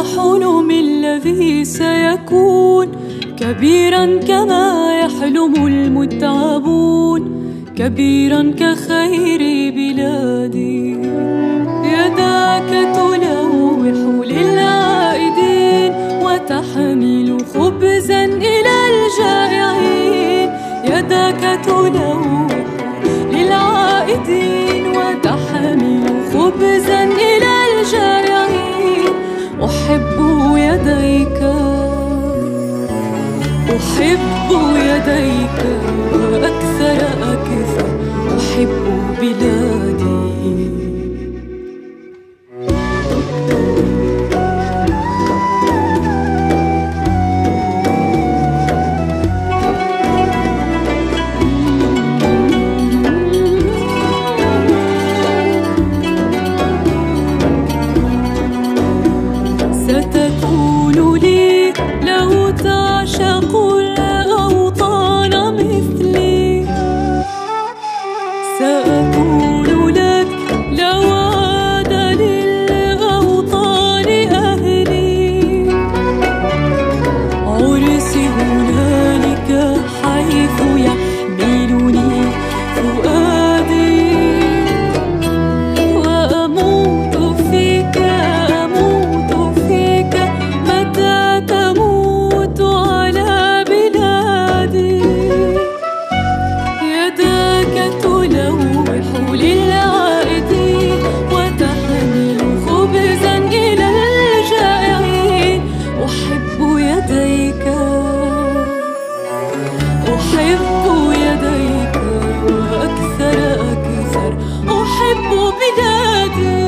حلم الذي سيكون كبيرا كما يحلم المتعبون، كبيرا كخير بلادي. يداك تلوح للعائدين وتحمل خبزا إلى الجائعين. يداك تلوح للعائدين وتحمل خبزا إلى الجائعين. أحب يديك، أحب يديك وأكثر أكثر أحب بلادي. ستكون لي لو تعشق الأوطان مثلي، سأكون لك لو عاد للأوطان أهلي. عرسي هنالك حيث يحملني فؤادي، وأموت فيك أموت فيك متى تموت على بلادي. يداك تلوح للعائدين وتحمل خبزا إلى الجائعين. أحب يديك، أحب يديك وأكثر أكثر أحب بلادي.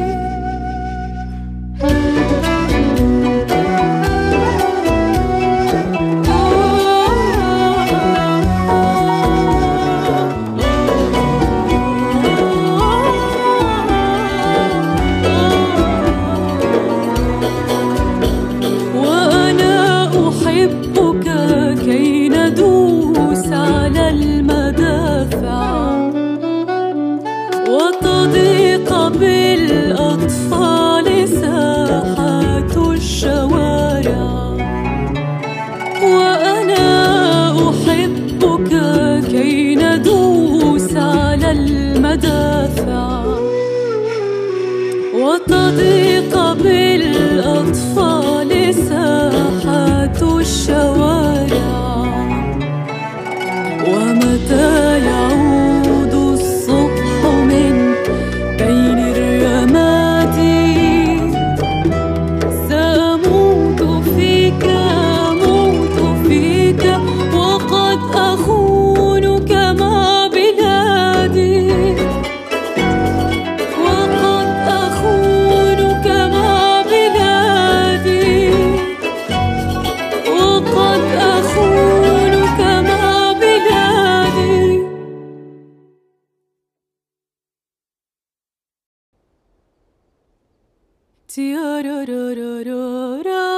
وأنا أحبك كي ندوس على المدافع وتضيق بالأطفال ساحات الشوارع. وأنا أحبك كي ندوس على المدافع وتضيق بالأطفال ساحات الشوارع. ومتى يعود الصبح من بين الرماد، سأموت فيك أموت فيك وقد أخونك مع بلادي. وقد أخونك مع بلادي، وقد أخونك مع بلادي. تيارارارارا